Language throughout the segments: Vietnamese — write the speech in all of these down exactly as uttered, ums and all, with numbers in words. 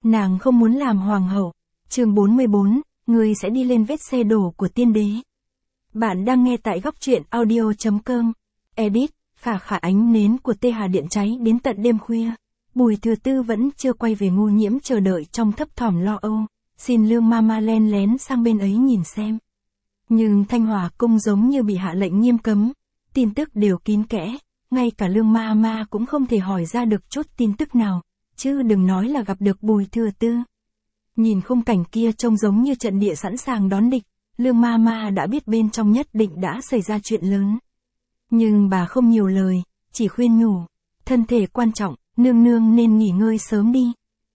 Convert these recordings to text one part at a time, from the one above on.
Nàng không muốn làm hoàng hậu. Chương bốn mươi bốn, người sẽ đi lên vết xe đổ của tiên đế. Bạn đang nghe tại góc truyện audio chấm com. Edit, khả khả ánh nến của Tê Hà Điện cháy đến tận đêm khuya. Bùi Thừa Tư vẫn chưa quay về, Ngô Nhiễm chờ đợi trong thấp thỏm lo âu, xin Lương Mama len lén sang bên ấy nhìn xem. Nhưng Thanh Hòa cung giống như bị hạ lệnh nghiêm cấm, tin tức đều kín kẽ, ngay cả Lương Mama cũng không thể hỏi ra được chút tin tức nào, chứ đừng nói là gặp được Bùi Thừa Tư. Nhìn khung cảnh kia trông giống như trận địa sẵn sàng đón địch, Lương Mama đã biết bên trong nhất định đã xảy ra chuyện lớn. Nhưng bà không nhiều lời, chỉ khuyên nhủ, thân thể quan trọng, nương nương nên nghỉ ngơi sớm đi.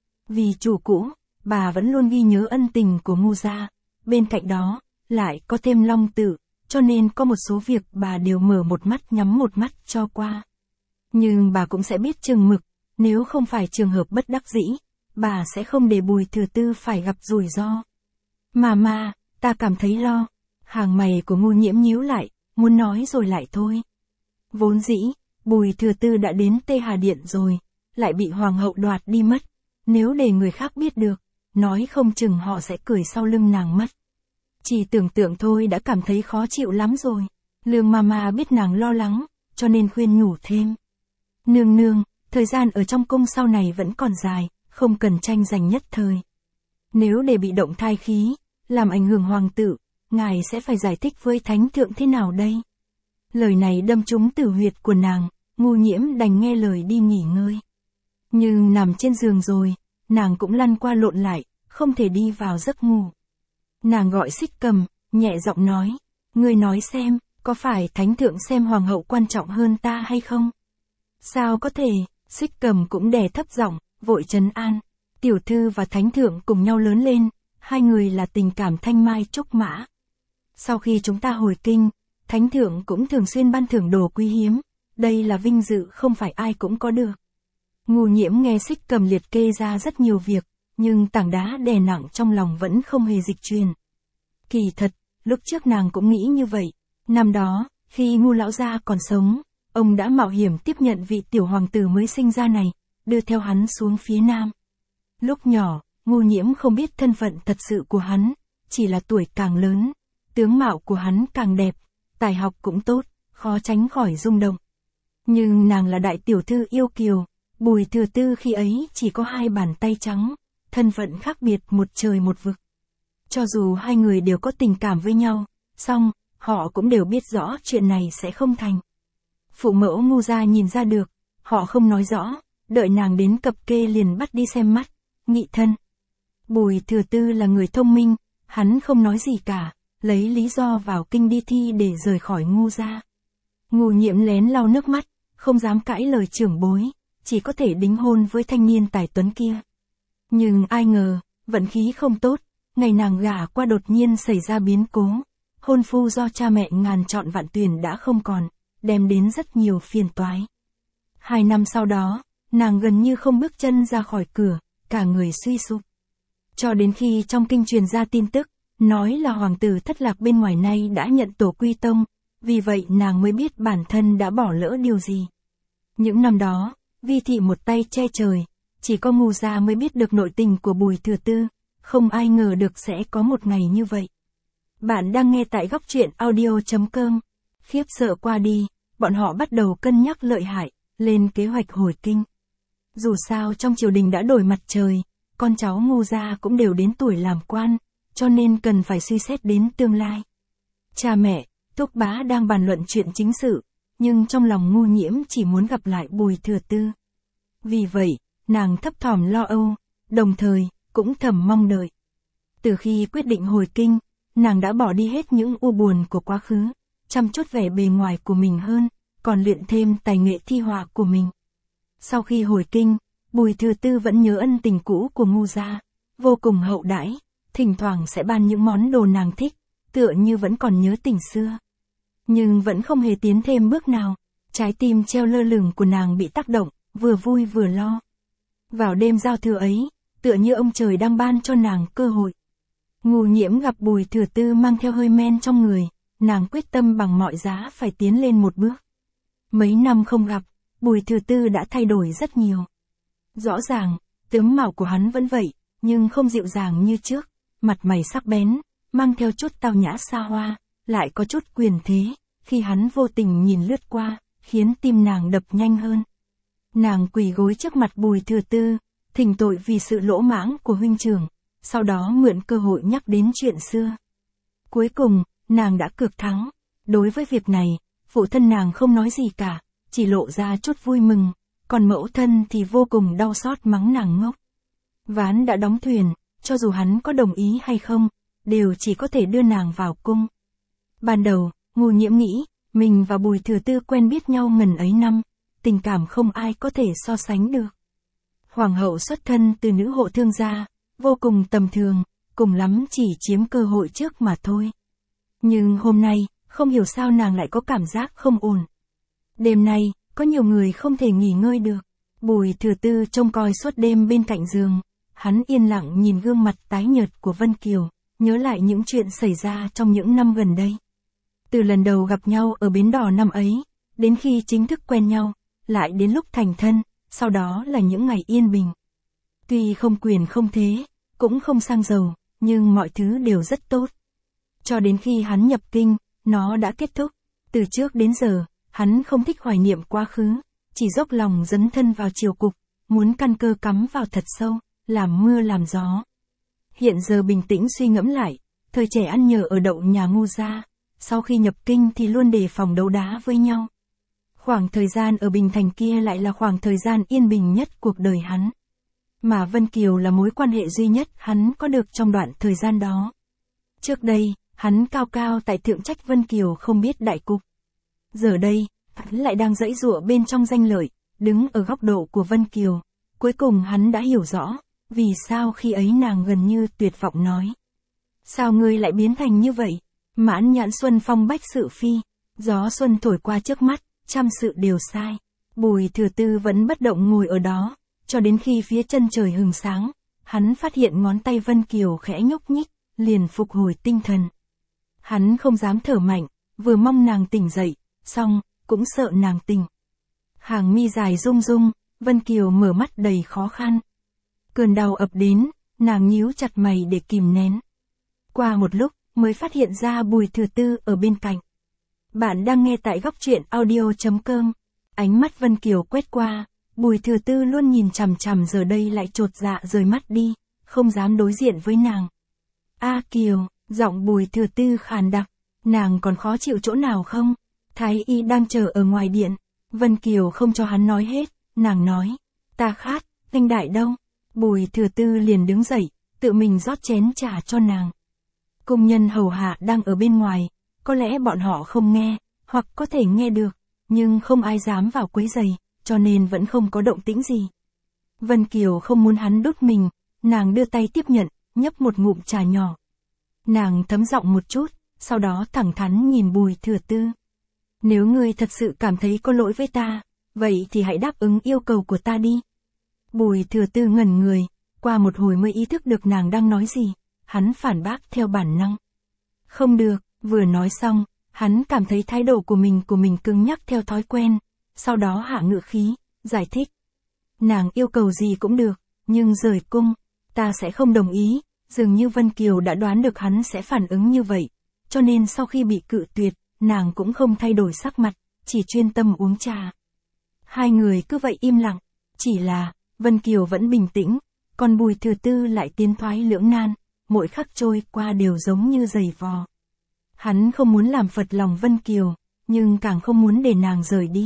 Vì chủ cũ, bà vẫn luôn ghi nhớ ân tình của Ngô gia, bên cạnh đó, lại có thêm Long Tử, cho nên có một số việc bà đều mở một mắt nhắm một mắt cho qua. Nhưng bà cũng sẽ biết chừng mực, nếu không phải trường hợp bất đắc dĩ, bà sẽ không để Bùi Thừa Tư phải gặp rủi ro. Mama, ta cảm thấy lo. Hàng mày của Ngô Nhiễm nhíu lại, muốn nói rồi lại thôi. Vốn dĩ, Bùi Thừa Tư đã đến Tê Hà Điện rồi, lại bị hoàng hậu đoạt đi mất. Nếu để người khác biết được, nói không chừng họ sẽ cười sau lưng nàng mất. Chỉ tưởng tượng thôi đã cảm thấy khó chịu lắm rồi. Lương Mama biết nàng lo lắng, cho nên khuyên nhủ thêm. Nương nương, thời gian ở trong cung sau này vẫn còn dài, không cần tranh giành nhất thời. Nếu để bị động thai khí, làm ảnh hưởng hoàng tử, ngài sẽ phải giải thích với thánh thượng thế nào đây? Lời này đâm trúng tử huyệt của nàng, Ngô Nhiễm đành nghe lời đi nghỉ ngơi. Nhưng nằm trên giường rồi, nàng cũng lăn qua lộn lại, không thể đi vào giấc ngủ. Nàng gọi Xích Cầm, nhẹ giọng nói, ngươi nói xem, có phải thánh thượng xem hoàng hậu quan trọng hơn ta hay không? Sao có thể? Xích Cầm cũng đè thấp giọng, vội trấn an. Tiểu thư và thánh thượng cùng nhau lớn lên, hai người là tình cảm thanh mai trúc mã. Sau khi chúng ta hồi kinh, thánh thượng cũng thường xuyên ban thưởng đồ quý hiếm, đây là vinh dự không phải ai cũng có được. Ngô Nhiễm nghe Xích Cầm liệt kê ra rất nhiều việc, nhưng tảng đá đè nặng trong lòng vẫn không hề dịch chuyển. Kỳ thật, lúc trước nàng cũng nghĩ như vậy. Năm đó, khi Ngô lão gia còn sống, ông đã mạo hiểm tiếp nhận vị tiểu hoàng tử mới sinh ra này, đưa theo hắn xuống phía nam. Lúc nhỏ, Ngô Nhiễm không biết thân phận thật sự của hắn, chỉ là tuổi càng lớn, tướng mạo của hắn càng đẹp, tài học cũng tốt, khó tránh khỏi rung động. Nhưng nàng là đại tiểu thư yêu kiều, Bùi Thừa Tư khi ấy chỉ có hai bàn tay trắng, thân phận khác biệt một trời một vực. Cho dù hai người đều có tình cảm với nhau, song, họ cũng đều biết rõ chuyện này sẽ không thành. Phụ mẫu Ngô gia nhìn ra được, họ không nói rõ, đợi nàng đến cập kê liền bắt đi xem mắt, nghị thân. Bùi Thừa Tư là người thông minh, hắn không nói gì cả, lấy lý do vào kinh đi thi để rời khỏi Ngô gia. Ngô Nhiễm lén lau nước mắt, không dám cãi lời trưởng bối, chỉ có thể đính hôn với thanh niên tài tuấn kia. Nhưng ai ngờ, vận khí không tốt, ngày nàng gả qua đột nhiên xảy ra biến cố, hôn phu do cha mẹ ngàn chọn vạn tuyển đã không còn, đem đến rất nhiều phiền toái. Hai năm sau đó, nàng gần như không bước chân ra khỏi cửa, cả người suy sụp. Cho đến khi trong kinh truyền ra tin tức, nói là hoàng tử thất lạc bên ngoài nay đã nhận tổ quy tông, vì vậy nàng mới biết bản thân đã bỏ lỡ điều gì. Những năm đó, Vi thị một tay che trời, chỉ có Ngô gia mới biết được nội tình của Bùi Thừa Tư, không ai ngờ được sẽ có một ngày như vậy. Bạn đang nghe tại góc truyện audio chấm com. Khiếp sợ qua đi, bọn họ bắt đầu cân nhắc lợi hại, lên kế hoạch hồi kinh. Dù sao trong triều đình đã đổi mặt trời, con cháu Ngô gia cũng đều đến tuổi làm quan, cho nên cần phải suy xét đến tương lai. Cha mẹ, thúc bá đang bàn luận chuyện chính sự, nhưng trong lòng Ngô Nhiễm chỉ muốn gặp lại Bùi Thừa Tư. Vì vậy, nàng thấp thỏm lo âu, đồng thời, cũng thầm mong đợi. Từ khi quyết định hồi kinh, nàng đã bỏ đi hết những u buồn của quá khứ, chăm chút vẻ bề ngoài của mình hơn, còn luyện thêm tài nghệ thi họa của mình. Sau khi hồi kinh, Bùi Thừa Tư vẫn nhớ ân tình cũ của Ngô gia, vô cùng hậu đãi, thỉnh thoảng sẽ ban những món đồ nàng thích, tựa như vẫn còn nhớ tình xưa. Nhưng vẫn không hề tiến thêm bước nào, trái tim treo lơ lửng của nàng bị tác động, vừa vui vừa lo. Vào đêm giao thừa ấy, tựa như ông trời đang ban cho nàng cơ hội. Ngô Nhiễm gặp Bùi Thừa Tư mang theo hơi men trong người, nàng quyết tâm bằng mọi giá phải tiến lên một bước. Mấy năm không gặp, Bùi Thừa Tư đã thay đổi rất nhiều. Rõ ràng, tướng mạo của hắn vẫn vậy, nhưng không dịu dàng như trước, mặt mày sắc bén, mang theo chút tao nhã xa hoa, lại có chút quyền thế, khi hắn vô tình nhìn lướt qua, khiến tim nàng đập nhanh hơn. Nàng quỳ gối trước mặt Bùi Thừa Tư, thỉnh tội vì sự lỗ mãng của huynh trưởng, sau đó mượn cơ hội nhắc đến chuyện xưa. Cuối cùng, nàng đã cược thắng. Đối với việc này, phụ thân nàng không nói gì cả, chỉ lộ ra chút vui mừng, còn mẫu thân thì vô cùng đau xót mắng nàng ngốc. Ván đã đóng thuyền, cho dù hắn có đồng ý hay không, đều chỉ có thể đưa nàng vào cung. Ban đầu, Ngô Nhiễm nghĩ, mình và Bùi Thừa Tư quen biết nhau ngần ấy năm, tình cảm không ai có thể so sánh được. Hoàng hậu xuất thân từ nữ hộ thương gia, vô cùng tầm thường, cùng lắm chỉ chiếm cơ hội trước mà thôi. Nhưng hôm nay, không hiểu sao nàng lại có cảm giác không ổn. Đêm nay, có nhiều người không thể nghỉ ngơi được. Bùi Thừa Tư trông coi suốt đêm bên cạnh giường, hắn yên lặng nhìn gương mặt tái nhợt của Vân Kiều, nhớ lại những chuyện xảy ra trong những năm gần đây. Từ lần đầu gặp nhau ở bến đò năm ấy, đến khi chính thức quen nhau, lại đến lúc thành thân, sau đó là những ngày yên bình. Tuy không quyền không thế, cũng không sang giàu, nhưng mọi thứ đều rất tốt. Cho đến khi hắn nhập kinh, nó đã kết thúc. Từ trước đến giờ, hắn không thích hoài niệm quá khứ, chỉ dốc lòng dấn thân vào triều cục, muốn căn cơ cắm vào thật sâu, làm mưa làm gió. Hiện giờ bình tĩnh suy ngẫm lại, thời trẻ ăn nhờ ở đậu nhà Ngô gia, sau khi nhập kinh thì luôn đề phòng đấu đá với nhau. Khoảng thời gian ở Bình Thành kia lại là khoảng thời gian yên bình nhất cuộc đời hắn. Mà Vân Kiều là mối quan hệ duy nhất hắn có được trong đoạn thời gian đó. Trước đây, hắn cao cao tại thượng trách Vân Kiều không biết đại cục. Giờ đây, hắn lại đang giãy giụa bên trong danh lợi, đứng ở góc độ của Vân Kiều. Cuối cùng hắn đã hiểu rõ, vì sao khi ấy nàng gần như tuyệt vọng nói. Sao ngươi lại biến thành như vậy? Mãn nhãn xuân phong bách sự phi, gió xuân thổi qua trước mắt, trăm sự đều sai. Bùi Thừa Tư vẫn bất động ngồi ở đó, cho đến khi phía chân trời hừng sáng, hắn phát hiện ngón tay Vân Kiều khẽ nhúc nhích, liền phục hồi tinh thần. Hắn không dám thở mạnh, vừa mong nàng tỉnh dậy, xong, cũng sợ nàng tỉnh. Hàng mi dài rung rung, Vân Kiều mở mắt đầy khó khăn. Cơn đau ập đến, nàng nhíu chặt mày để kìm nén. Qua một lúc, mới phát hiện ra Bùi Thừa Tư ở bên cạnh. Bạn đang nghe tại góc truyện audio chấm com. Ánh mắt Vân Kiều quét qua, Bùi Thừa Tư luôn nhìn chằm chằm, giờ đây lại chột dạ rời mắt đi, không dám đối diện với nàng. A Kiều, giọng Bùi Thừa Tư khàn đặc, nàng còn khó chịu chỗ nào không? Thái y đang chờ ở ngoài điện. Vân Kiều không cho hắn nói hết, nàng nói, ta khát, Thanh Đại đâu? Bùi Thừa Tư liền đứng dậy, tự mình rót chén trà cho nàng. Công nhân hầu hạ đang ở bên ngoài, có lẽ bọn họ không nghe, hoặc có thể nghe được, nhưng không ai dám vào quấy rầy, cho nên vẫn không có động tĩnh gì. Vân Kiều không muốn hắn đút mình, nàng đưa tay tiếp nhận, nhấp một ngụm trà nhỏ. Nàng thấm giọng một chút, sau đó thẳng thắn nhìn Bùi Thừa Tư. Nếu ngươi thật sự cảm thấy có lỗi với ta, vậy thì hãy đáp ứng yêu cầu của ta đi. Bùi Thừa Tư ngẩn người, qua một hồi mới ý thức được nàng đang nói gì, hắn phản bác theo bản năng. Không được, vừa nói xong, hắn cảm thấy thái độ của mình của mình cứng nhắc theo thói quen, sau đó hạ ngữ khí, giải thích. Nàng yêu cầu gì cũng được, nhưng rời cung, ta sẽ không đồng ý. Dường như Vân Kiều đã đoán được hắn sẽ phản ứng như vậy, cho nên sau khi bị cự tuyệt, nàng cũng không thay đổi sắc mặt, chỉ chuyên tâm uống trà. Hai người cứ vậy im lặng, chỉ là, Vân Kiều vẫn bình tĩnh, còn Bùi Thừa Tư lại tiến thoái lưỡng nan, mỗi khắc trôi qua đều giống như giày vò. Hắn không muốn làm phật lòng Vân Kiều, nhưng càng không muốn để nàng rời đi.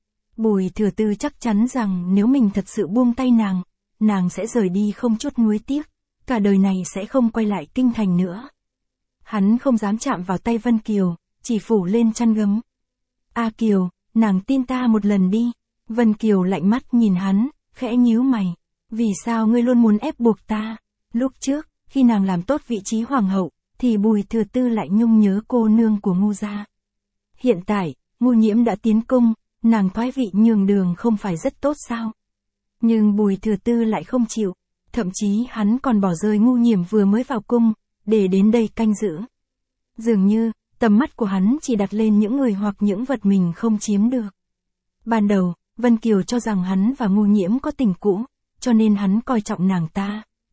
Bùi Thừa Tư chắc chắn rằng nếu mình thật sự buông tay nàng, nàng sẽ rời đi không chút nuối tiếc, cả đời này sẽ không quay lại kinh thành nữa. Hắn không dám chạm vào tay Vân Kiều, chỉ phủ lên chăn gấm. A Kiều, nàng tin ta một lần đi. Vân Kiều lạnh mắt nhìn hắn, khẽ nhíu mày. Vì sao ngươi luôn muốn ép buộc ta? Lúc trước, khi nàng làm tốt vị trí hoàng hậu, thì Bùi Thừa Tư lại nhung nhớ cô nương của Ngô gia. Hiện tại, Ngô Nhiễm đã tiến cung, nàng thoái vị nhường đường không phải rất tốt sao? Nhưng Bùi Thừa Tư lại không chịu, thậm chí hắn còn bỏ rơi Ngô Nhiễm vừa mới vào cung, để đến đây canh giữ. Dường như, tầm mắt của hắn chỉ đặt lên những người hoặc những vật mình không chiếm được. Ban đầu, Vân Kiều cho rằng hắn và Ngô Nhiễm có tình cũ, cho nên hắn coi trọng nàng ta,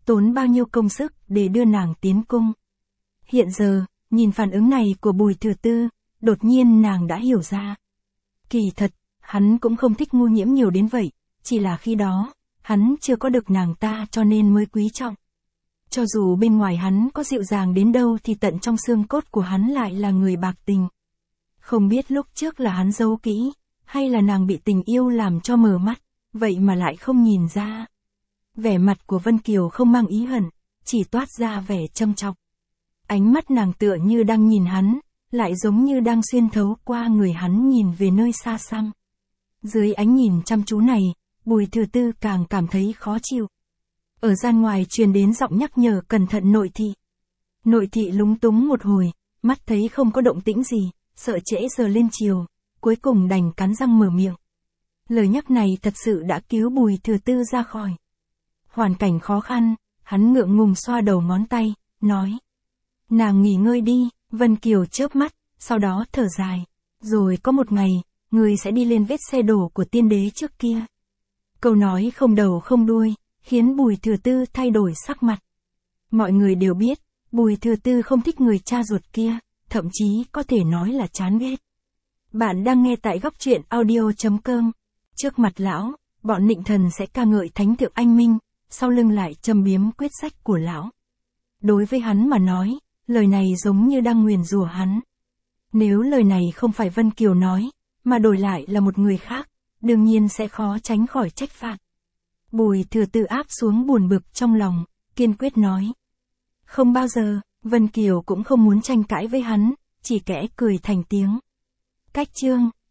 tốn bao nhiêu công sức để đưa nàng tiến cung. Hiện giờ, nhìn phản ứng này của Bùi Thừa Tư, đột nhiên nàng đã hiểu ra. Kỳ thật, hắn cũng không thích Ngu Nhiễm nhiều đến vậy, chỉ là khi đó, hắn chưa có được nàng ta cho nên mới quý trọng. Cho dù bên ngoài hắn có dịu dàng đến đâu thì tận trong xương cốt của hắn lại là người bạc tình. Không biết lúc trước là hắn giấu kỹ, hay là nàng bị tình yêu làm cho mờ mắt, vậy mà lại không nhìn ra. Vẻ mặt của Vân Kiều không mang ý hận, chỉ toát ra vẻ châm chọc. Ánh mắt nàng tựa như đang nhìn hắn, lại giống như đang xuyên thấu qua người hắn nhìn về nơi xa xăm. Dưới ánh nhìn chăm chú này, Bùi Thừa Tư càng cảm thấy khó chịu. Ở gian ngoài truyền đến giọng nhắc nhở cẩn thận Nội thị. Nội thị lúng túng một hồi, mắt thấy không có động tĩnh gì, sợ trễ giờ lên chiều, cuối cùng đành cắn răng mở miệng. Lời nhắc này thật sự đã cứu Bùi Thừa Tư ra khỏi hoàn cảnh khó khăn, hắn ngượng ngùng xoa đầu ngón tay, nói. Nàng nghỉ ngơi đi, Vân Kiều chớp mắt, sau đó thở dài. Rồi có một ngày, người sẽ đi lên vết xe đổ của tiên đế trước kia. Câu nói không đầu không đuôi, khiến Bùi Thừa Tư thay đổi sắc mặt. Mọi người đều biết, Bùi Thừa Tư không thích người cha ruột kia, thậm chí có thể nói là chán ghét. Bạn đang nghe tại góc truyện audio chấm com. Trước mặt lão, bọn nịnh thần sẽ ca ngợi thánh thượng anh minh, sau lưng lại châm biếm quyết sách của lão. Đối với hắn mà nói, lời này giống như đang nguyền rủa hắn. Nếu lời này không phải Vân Kiều nói, mà đổi lại là một người khác, đương nhiên sẽ khó tránh khỏi trách phạt. Bùi Thừa Tư áp xuống buồn bực trong lòng, kiên quyết nói. Không bao giờ, Vân Kiều cũng không muốn tranh cãi với hắn, chỉ kẽ cười thành tiếng. Cách chương